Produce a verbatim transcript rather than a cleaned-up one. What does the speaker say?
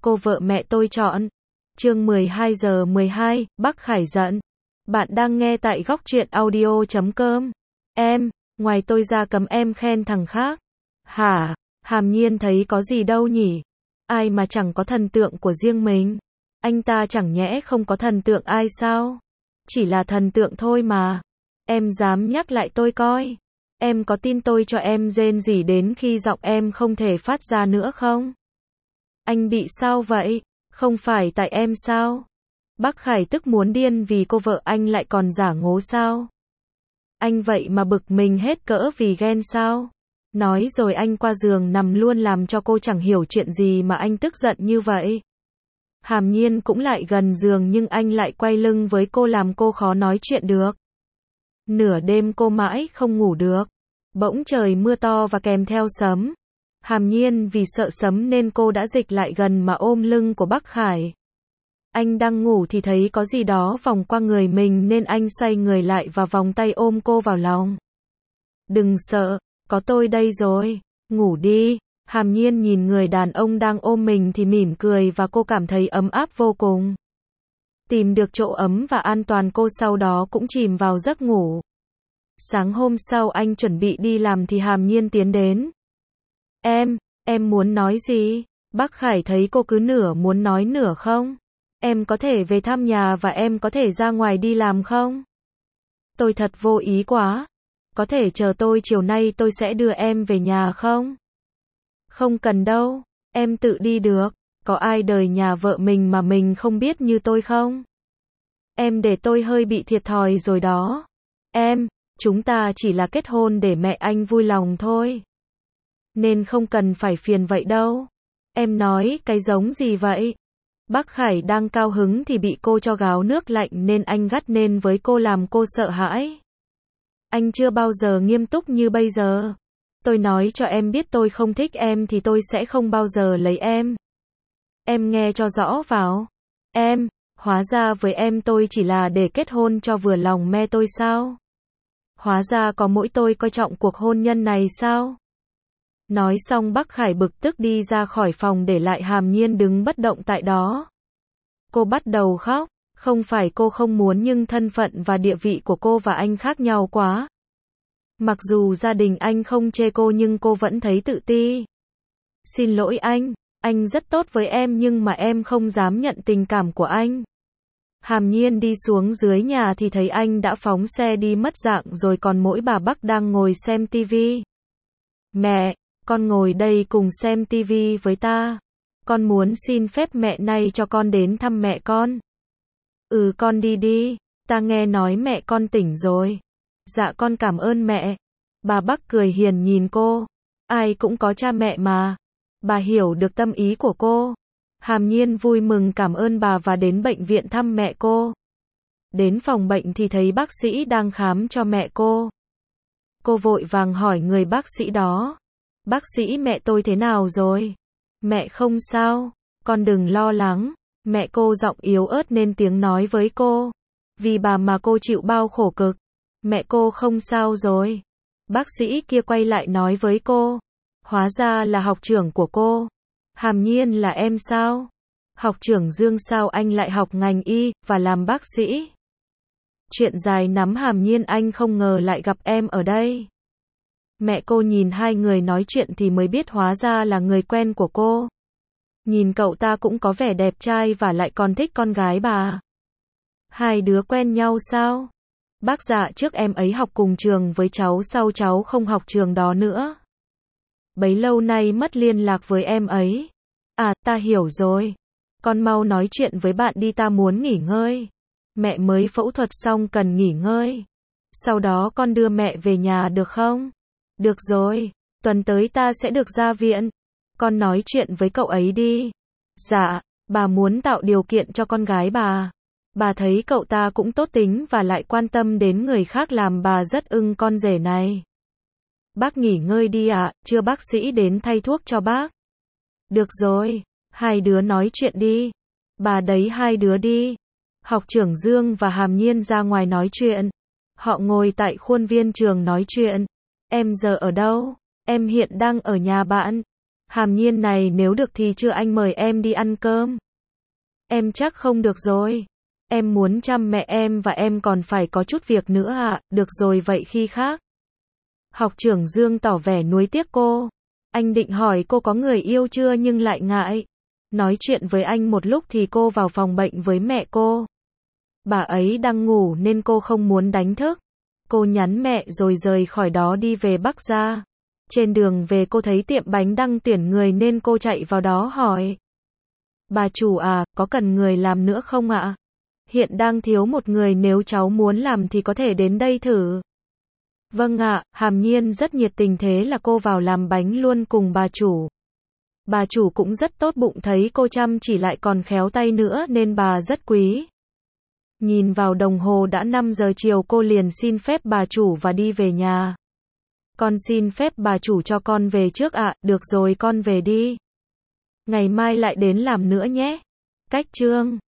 cô vợ mẹ tôi chọn. Chương mười hai giờ mười hai, Bắc Khải giận. Bạn đang nghe tại góc truyện audio chấm com. Em, ngoài tôi ra cấm em khen thằng khác. Hả? Hàm Nhiên thấy có gì đâu nhỉ? Ai mà chẳng có thần tượng của riêng mình? Anh ta chẳng nhẽ không có thần tượng ai sao? Chỉ là thần tượng thôi mà. Em dám nhắc lại tôi coi. Em có tin tôi cho em rên rỉ đến khi giọng em không thể phát ra nữa không? Anh bị sao vậy? Không phải tại em sao? Bắc Khải tức muốn điên vì cô vợ anh lại còn giả ngố sao? Anh vậy mà bực mình hết cỡ vì ghen sao? Nói rồi anh qua giường nằm luôn làm cho cô chẳng hiểu chuyện gì mà anh tức giận như vậy. Hàm Nhiên cũng lại gần giường nhưng anh lại quay lưng với cô làm cô khó nói chuyện được. Nửa đêm cô mãi không ngủ được. Bỗng trời mưa to và kèm theo sấm. Hàm Nhiên vì sợ sấm nên cô đã dịch lại gần mà ôm lưng của Bắc Khải. Anh đang ngủ thì thấy có gì đó vòng qua người mình nên anh xoay người lại và vòng tay ôm cô vào lòng. Đừng sợ, có tôi đây rồi, ngủ đi. Hàm Nhiên nhìn người đàn ông đang ôm mình thì mỉm cười và cô cảm thấy ấm áp vô cùng. Tìm được chỗ ấm và an toàn cô sau đó cũng chìm vào giấc ngủ. Sáng hôm sau anh chuẩn bị đi làm thì Hàm Nhiên tiến đến. Em, em muốn nói gì? Bắc Khải thấy cô cứ nửa muốn nói nửa không. Em có thể về thăm nhà và em có thể ra ngoài đi làm không? Tôi thật vô ý quá. Có thể chờ tôi chiều nay tôi sẽ đưa em về nhà không? Không cần đâu, em tự đi được. Có ai đời nhà vợ mình mà mình không biết như tôi không? Em để tôi hơi bị thiệt thòi rồi đó. Em, chúng ta chỉ là kết hôn để mẹ anh vui lòng thôi. Nên không cần phải phiền vậy đâu. Em nói cái giống gì vậy? Bắc Khải đang cao hứng thì bị cô cho gáo nước lạnh nên anh gắt lên với cô làm cô sợ hãi. Anh chưa bao giờ nghiêm túc như bây giờ. Tôi nói cho em biết tôi không thích em thì tôi sẽ không bao giờ lấy em. Em nghe cho rõ vào. Em, hóa ra với em tôi chỉ là để kết hôn cho vừa lòng mẹ tôi sao? Hóa ra có mỗi tôi coi trọng cuộc hôn nhân này sao? Nói xong Bắc Khải bực tức đi ra khỏi phòng để lại Hàm Nhiên đứng bất động tại đó. Cô bắt đầu khóc, không phải cô không muốn nhưng thân phận và địa vị của cô và anh khác nhau quá. Mặc dù gia đình anh không chê cô nhưng cô vẫn thấy tự ti. Xin lỗi anh, anh rất tốt với em nhưng mà em không dám nhận tình cảm của anh. Hàm Nhiên đi xuống dưới nhà thì thấy anh đã phóng xe đi mất dạng rồi còn mỗi bà Bắc đang ngồi xem tivi. Mẹ, con ngồi đây cùng xem tivi với ta. Con muốn xin phép mẹ nay cho con đến thăm mẹ con. Ừ con đi đi, ta nghe nói mẹ con tỉnh rồi. Dạ con cảm ơn mẹ. Bà Bắc cười hiền nhìn cô. Ai cũng có cha mẹ mà. Bà hiểu được tâm ý của cô. Hàm Nhiên vui mừng cảm ơn bà và đến bệnh viện thăm mẹ cô. Đến phòng bệnh thì thấy bác sĩ đang khám cho mẹ cô. Cô vội vàng hỏi người bác sĩ đó. Bác sĩ mẹ tôi thế nào rồi? Mẹ không sao, con đừng lo lắng. Mẹ cô giọng yếu ớt nên tiếng nói với cô. Vì bà mà cô chịu bao khổ cực. Mẹ cô không sao rồi. Bác sĩ kia quay lại nói với cô. Hóa ra là học trưởng của cô. Hàm Nhiên là em sao? Học trưởng Dương sao anh lại học ngành y và làm bác sĩ? Chuyện dài nắm Hàm Nhiên anh không ngờ lại gặp em ở đây. Mẹ cô nhìn hai người nói chuyện thì mới biết hóa ra là người quen của cô. Nhìn cậu ta cũng có vẻ đẹp trai và lại còn thích con gái bà. Hai đứa quen nhau sao? Bác dạ trước em ấy học cùng trường với cháu sau cháu không học trường đó nữa. Bấy lâu nay mất liên lạc với em ấy. À, ta hiểu rồi. Con mau nói chuyện với bạn đi ta muốn nghỉ ngơi. Mẹ mới phẫu thuật xong cần nghỉ ngơi. Sau đó con đưa mẹ về nhà được không? Được rồi, tuần tới ta sẽ được ra viện. Con nói chuyện với cậu ấy đi. Dạ, bà muốn tạo điều kiện cho con gái bà. Bà thấy cậu ta cũng tốt tính và lại quan tâm đến người khác làm bà rất ưng con rể này. Bác nghỉ ngơi đi ạ, à, chưa bác sĩ đến thay thuốc cho bác. Được rồi, hai đứa nói chuyện đi. Bà đấy hai đứa đi. Học trưởng Dương và Hàm Nhiên ra ngoài nói chuyện. Họ ngồi tại khuôn viên trường nói chuyện. Em giờ ở đâu? Em hiện đang ở nhà bạn. Hàm Nhiên này nếu được thì chưa anh mời em đi ăn cơm. Em chắc không được rồi. Em muốn chăm mẹ em và em còn phải có chút việc nữa ạ, được rồi vậy khi khác. Học trưởng Dương tỏ vẻ nuối tiếc cô. Anh định hỏi cô có người yêu chưa nhưng lại ngại. Nói chuyện với anh một lúc thì cô vào phòng bệnh với mẹ cô. Bà ấy đang ngủ nên cô không muốn đánh thức. Cô nhắn mẹ rồi rời khỏi đó đi về Bắc Gia. Trên đường về cô thấy tiệm bánh đang tuyển người nên cô chạy vào đó hỏi. Bà chủ à, có cần người làm nữa không ạ? Hiện đang thiếu một người, nếu cháu muốn làm thì có thể đến đây thử. Vâng ạ, Hàm Nhiên rất nhiệt tình, thế là cô vào làm bánh luôn cùng bà chủ. Bà chủ cũng rất tốt bụng, thấy cô chăm chỉ lại còn khéo tay nữa nên bà rất quý. Nhìn vào đồng hồ đã năm giờ chiều, cô liền xin phép bà chủ và đi về nhà. Con xin phép bà chủ cho con về trước ạ, được rồi con về đi. Ngày mai lại đến làm nữa nhé. Cách chương